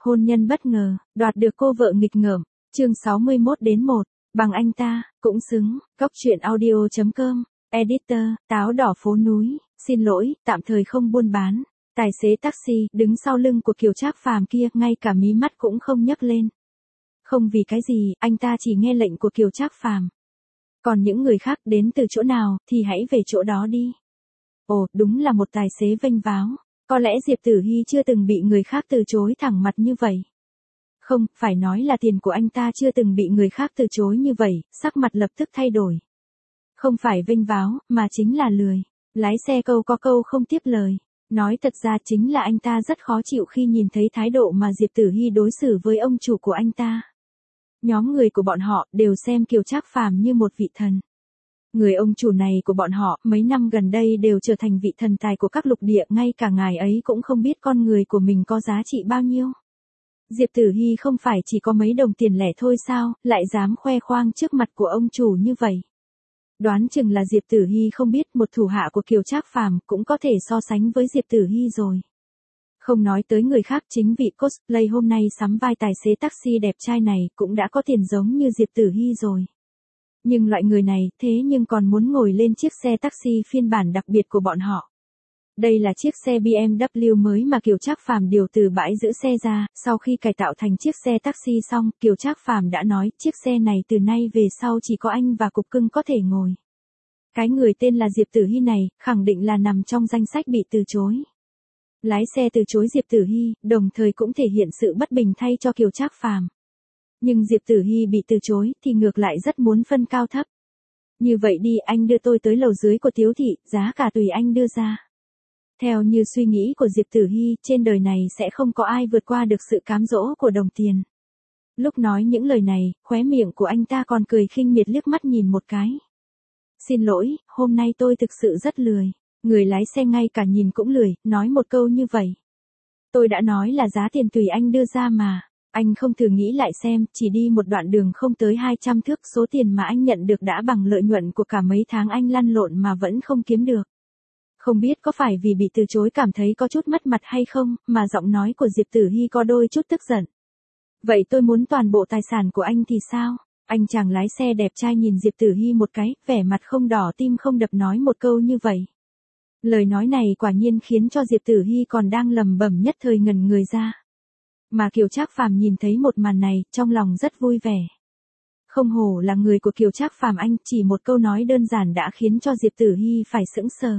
Hôn nhân bất ngờ, đoạt được cô vợ nghịch ngợm. Chương 61-1, bằng anh ta, cũng xứng. Cóc truyện audio.com. Editor, táo đỏ phố núi. Xin lỗi, tạm thời không buôn bán. Tài xế taxi đứng sau lưng của Kiều Trác Phàm kia, ngay cả mí mắt cũng không nhấc lên. Không vì cái gì, anh ta chỉ nghe lệnh của Kiều Trác Phàm. Còn những người khác đến từ chỗ nào thì hãy về chỗ đó đi. Ồ, đúng là một tài xế vênh váo. Có lẽ Diệp Tử Hy chưa từng bị người khác từ chối thẳng mặt như vậy. Không, phải nói là tiền của anh ta chưa từng bị người khác từ chối như vậy, sắc mặt lập tức thay đổi. Không phải vênh váo, mà chính là lười. Lái xe câu có câu không tiếp lời. Nói thật ra chính là anh ta rất khó chịu khi nhìn thấy thái độ mà Diệp Tử Hy đối xử với ông chủ của anh ta. Nhóm người của bọn họ đều xem Kiều Trác Phàm như một vị thần. Người ông chủ này của bọn họ mấy năm gần đây đều trở thành vị thần tài của các lục địa, ngay cả ngài ấy cũng không biết con người của mình có giá trị bao nhiêu. Diệp Tử Hy không phải chỉ có mấy đồng tiền lẻ thôi sao, lại dám khoe khoang trước mặt của ông chủ như vậy. Đoán chừng là Diệp Tử Hy không biết một thủ hạ của Kiều Trác Phàm cũng có thể so sánh với Diệp Tử Hy rồi. Không nói tới người khác, chính vị cosplay hôm nay sắm vai tài xế taxi đẹp trai này cũng đã có tiền giống như Diệp Tử Hy rồi. Nhưng loại người này thế nhưng còn muốn ngồi lên chiếc xe taxi phiên bản đặc biệt của bọn họ. Đây là chiếc xe BMW mới mà Kiều Trác Phàm điều từ bãi giữ xe ra, sau khi cải tạo thành chiếc xe taxi xong, Kiều Trác Phàm đã nói chiếc xe này từ nay về sau chỉ có anh và cục cưng có thể ngồi. Cái người tên là Diệp Tử Hy này, khẳng định là nằm trong danh sách bị từ chối. Lái xe từ chối Diệp Tử Hy, đồng thời cũng thể hiện sự bất bình thay cho Kiều Trác Phàm. Nhưng Diệp Tử Hy bị từ chối thì ngược lại rất muốn phân cao thấp. Như vậy đi, anh đưa tôi tới lầu dưới của Tiếu thị, giá cả tùy anh đưa ra. Theo như suy nghĩ của Diệp Tử Hy, trên đời này sẽ không có ai vượt qua được sự cám dỗ của đồng tiền. Lúc nói những lời này, khóe miệng của anh ta còn cười khinh miệt liếc mắt nhìn một cái. Xin lỗi, hôm nay tôi thực sự rất lười. Người lái xe ngay cả nhìn cũng lười, nói một câu như vậy. Tôi đã nói là giá tiền tùy anh đưa ra mà. Anh không thử nghĩ lại xem, chỉ đi một đoạn đường không tới 200 thước, số tiền mà anh nhận được đã bằng lợi nhuận của cả mấy tháng anh lăn lộn mà vẫn không kiếm được. Không biết có phải vì bị từ chối cảm thấy có chút mất mặt hay không, mà giọng nói của Diệp Tử Hy có đôi chút tức giận. Vậy tôi muốn toàn bộ tài sản của anh thì sao? Anh chàng lái xe đẹp trai nhìn Diệp Tử Hy một cái, vẻ mặt không đỏ tim không đập nói một câu như vậy. Lời nói này quả nhiên khiến cho Diệp Tử Hy còn đang lẩm bẩm nhất thời ngẩn người ra. Mà Kiều Trác Phàm nhìn thấy một màn này, trong lòng rất vui vẻ. Không hổ là người của Kiều Trác Phàm, anh chỉ một câu nói đơn giản đã khiến cho Diệp Tử Hy phải sững sờ.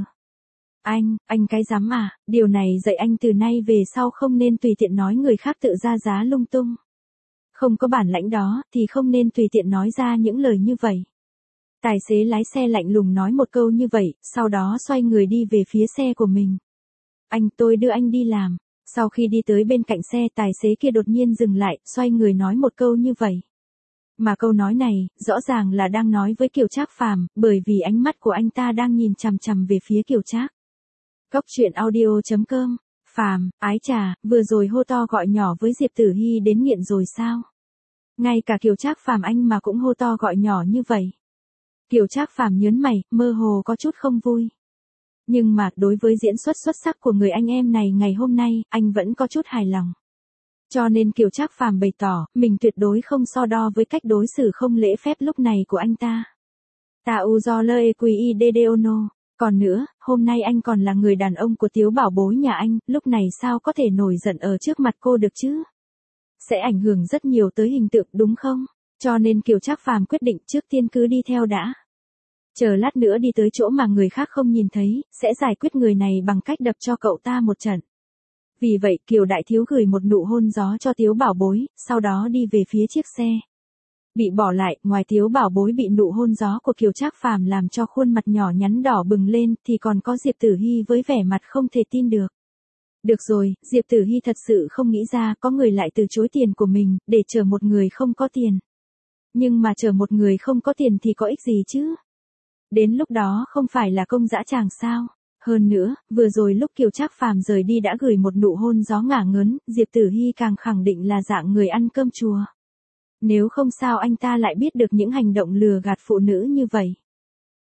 Anh cái dám à, điều này dạy anh từ nay về sau không nên tùy tiện nói người khác tự ra giá lung tung. Không có bản lãnh đó, thì không nên tùy tiện nói ra những lời như vậy. Tài xế lái xe lạnh lùng nói một câu như vậy, sau đó xoay người đi về phía xe của mình. Tôi đưa anh đi làm. Sau khi đi tới bên cạnh xe, tài xế kia đột nhiên dừng lại, xoay người nói một câu như vậy. Mà câu nói này, rõ ràng là đang nói với Kiều Trác Phàm, bởi vì ánh mắt của anh ta đang nhìn chằm chằm về phía Kiều Trác. Cóc truyện audio.com. Phàm, ái chà, vừa rồi hô to gọi nhỏ với Diệp Tử Hy đến nghiện rồi sao? Ngay cả Kiều Trác Phàm anh mà cũng hô to gọi nhỏ như vậy. Kiều Trác Phàm nhớn mày, mơ hồ có chút không vui. Nhưng mà, đối với diễn xuất xuất sắc của người anh em này ngày hôm nay, anh vẫn có chút hài lòng. Cho nên Kiều Trác Phàm bày tỏ, mình tuyệt đối không so đo với cách đối xử không lễ phép lúc này của anh ta. Ta uzo le equideono. Còn nữa, hôm nay anh còn là người đàn ông của Tiếu bảo bối nhà anh, lúc này sao có thể nổi giận ở trước mặt cô được chứ? Sẽ ảnh hưởng rất nhiều tới hình tượng đúng không? Cho nên Kiều Trác Phàm quyết định trước tiên cứ đi theo đã. Chờ lát nữa đi tới chỗ mà người khác không nhìn thấy, sẽ giải quyết người này bằng cách đập cho cậu ta một trận. Vì vậy Kiều Đại Thiếu gửi một nụ hôn gió cho Tiếu bảo bối, sau đó đi về phía chiếc xe. Bị bỏ lại, ngoài Tiếu bảo bối bị nụ hôn gió của Kiều Trác Phàm làm cho khuôn mặt nhỏ nhắn đỏ bừng lên, thì còn có Diệp Tử Hy với vẻ mặt không thể tin được. Được rồi, Diệp Tử Hy thật sự không nghĩ ra có người lại từ chối tiền của mình, để chở một người không có tiền. Nhưng mà chở một người không có tiền thì có ích gì chứ? Đến lúc đó không phải là công dã tràng sao? Hơn nữa, vừa rồi lúc Kiều Trác Phàm rời đi đã gửi một nụ hôn gió ngả ngớn, Diệp Tử Hy càng khẳng định là dạng người ăn cơm chùa. Nếu không sao anh ta lại biết được những hành động lừa gạt phụ nữ như vậy.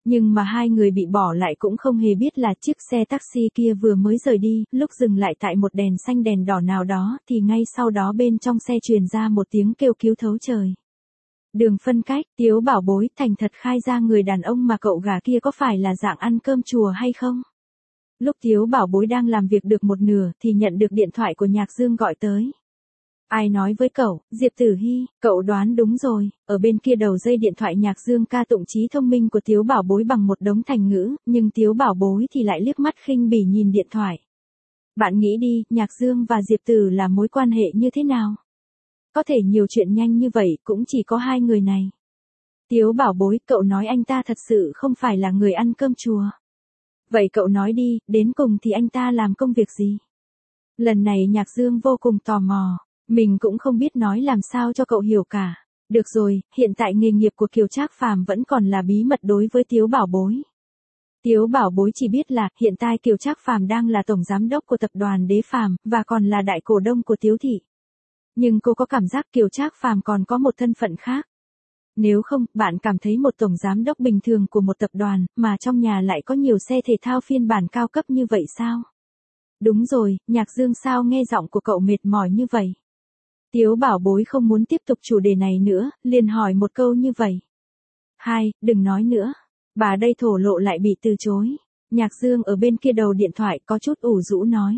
Nhưng mà hai người bị bỏ lại cũng không hề biết là chiếc xe taxi kia vừa mới rời đi, lúc dừng lại tại một đèn xanh đèn đỏ nào đó thì ngay sau đó bên trong xe truyền ra một tiếng kêu cứu thấu trời. Đường phân cách, Tiếu Bảo Bối thành thật khai ra người đàn ông mà cậu gả kia có phải là dạng ăn cơm chùa hay không? Lúc Tiếu Bảo Bối đang làm việc được một nửa thì nhận được điện thoại của Nhạc Dương gọi tới. Ai nói với cậu, Diệp Tử Hy, cậu đoán đúng rồi, ở bên kia đầu dây điện thoại Nhạc Dương ca tụng trí thông minh của Tiếu Bảo Bối bằng một đống thành ngữ, nhưng Tiếu Bảo Bối thì lại liếc mắt khinh bỉ nhìn điện thoại. Bạn nghĩ đi, Nhạc Dương và Diệp Tử là mối quan hệ như thế nào? Có thể nhiều chuyện nhanh như vậy cũng chỉ có hai người này. Tiếu Bảo Bối, cậu nói anh ta thật sự không phải là người ăn cơm chùa. Vậy cậu nói đi, đến cùng thì anh ta làm công việc gì? Lần này Nhạc Dương vô cùng tò mò. Mình cũng không biết nói làm sao cho cậu hiểu cả. Được rồi, hiện tại nghề nghiệp của Kiều Trác Phàm vẫn còn là bí mật đối với Tiếu Bảo Bối. Tiếu Bảo Bối chỉ biết là hiện tại Kiều Trác Phàm đang là tổng giám đốc của tập đoàn Đế Phàm và còn là đại cổ đông của Tiếu thị. Nhưng cô có cảm giác Kiều Trác Phàm còn có một thân phận khác. Nếu không, bạn cảm thấy một tổng giám đốc bình thường của một tập đoàn mà trong nhà lại có nhiều xe thể thao phiên bản cao cấp như vậy sao? Đúng rồi, Nhạc Dương sao nghe giọng của cậu mệt mỏi như vậy? Tiếu Bảo Bối không muốn tiếp tục chủ đề này nữa, liền hỏi một câu như vậy. Hai, đừng nói nữa. Bà đây thổ lộ lại bị từ chối. Nhạc Dương ở bên kia đầu điện thoại có chút ủ rũ nói.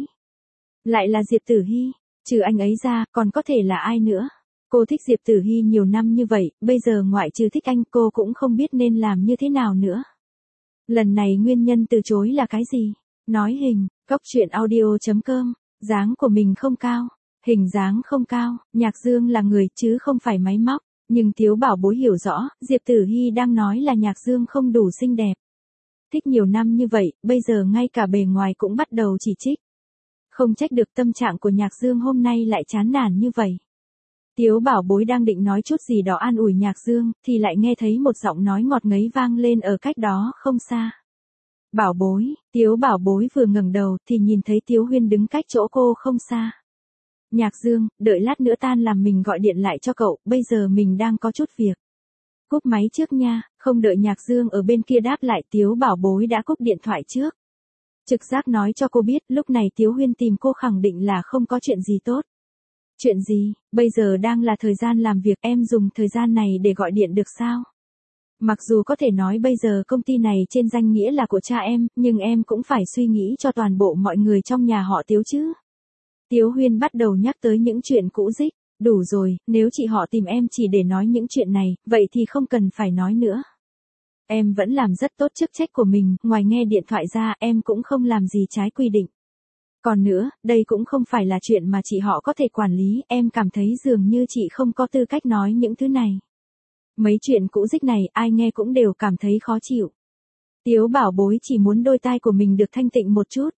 Lại là Diệp Tử Hy, trừ anh ấy ra, còn có thể là ai nữa? Cô thích Diệp Tử Hy nhiều năm như vậy, bây giờ ngoại trừ thích anh cô cũng không biết nên làm như thế nào nữa. Lần này nguyên nhân từ chối là cái gì? Nói hình, cóc truyện audio.com, dáng của mình không cao. Hình dáng không cao, Nhạc Dương là người chứ không phải máy móc, nhưng Tiếu Bảo Bối hiểu rõ, Diệp Tử Hy đang nói là Nhạc Dương không đủ xinh đẹp. Thích nhiều năm như vậy, bây giờ ngay cả bề ngoài cũng bắt đầu chỉ trích. Không trách được tâm trạng của Nhạc Dương hôm nay lại chán nản như vậy. Tiếu Bảo Bối đang định nói chút gì đó an ủi Nhạc Dương, thì lại nghe thấy một giọng nói ngọt ngấy vang lên ở cách đó không xa. Bảo Bối, Tiếu Bảo Bối vừa ngẩng đầu thì nhìn thấy Tiếu Huyên đứng cách chỗ cô không xa. Nhạc Dương, đợi lát nữa tan làm mình gọi điện lại cho cậu, bây giờ mình đang có chút việc. Cúp máy trước nha, không đợi Nhạc Dương ở bên kia đáp lại Tiếu Bảo Bối đã cúp điện thoại trước. Trực giác nói cho cô biết lúc này Tiếu Huyên tìm cô khẳng định là không có chuyện gì tốt. Chuyện gì, bây giờ đang là thời gian làm việc em dùng thời gian này để gọi điện được sao? Mặc dù có thể nói bây giờ công ty này trên danh nghĩa là của cha em, nhưng em cũng phải suy nghĩ cho toàn bộ mọi người trong nhà họ Tiếu chứ. Tiếu Huyên bắt đầu nhắc tới những chuyện cũ dích. Đủ rồi, nếu chị họ tìm em chỉ để nói những chuyện này, vậy thì không cần phải nói nữa. Em vẫn làm rất tốt chức trách của mình, ngoài nghe điện thoại ra em cũng không làm gì trái quy định. Còn nữa, đây cũng không phải là chuyện mà chị họ có thể quản lý, em cảm thấy dường như chị không có tư cách nói những thứ này. Mấy chuyện cũ dích này ai nghe cũng đều cảm thấy khó chịu. Tiếu Bảo Bối chỉ muốn đôi tai của mình được thanh tịnh một chút.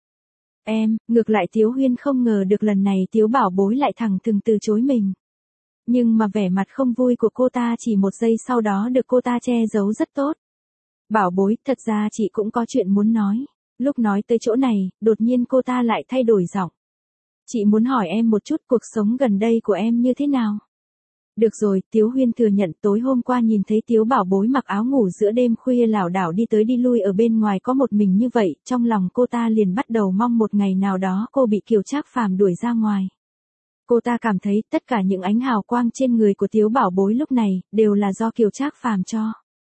Ngược lại Tiếu Huyên không ngờ được lần này Tiếu Bảo Bối lại thẳng thừng từ chối mình. Nhưng mà vẻ mặt không vui của cô ta chỉ một giây sau đó được cô ta che giấu rất tốt. Bảo Bối, thật ra chị cũng có chuyện muốn nói. Lúc nói tới chỗ này, đột nhiên cô ta lại thay đổi giọng. Chị muốn hỏi em một chút cuộc sống gần đây của em như thế nào? Được rồi, Tiếu Huyên thừa nhận tối hôm qua nhìn thấy Tiếu Bảo Bối mặc áo ngủ giữa đêm khuya lảo đảo đi tới đi lui ở bên ngoài có một mình như vậy, trong lòng cô ta liền bắt đầu mong một ngày nào đó cô bị Kiều Trác Phàm đuổi ra ngoài. Cô ta cảm thấy tất cả những ánh hào quang trên người của Tiếu Bảo Bối lúc này, đều là do Kiều Trác Phàm cho.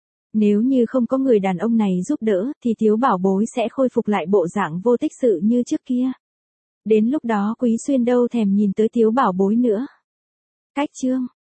Nếu như không có người đàn ông này giúp đỡ, thì Tiếu Bảo Bối sẽ khôi phục lại bộ dạng vô tích sự như trước kia. Đến lúc đó Quý Xuyên đâu thèm nhìn tới Tiếu Bảo Bối nữa. Cách chương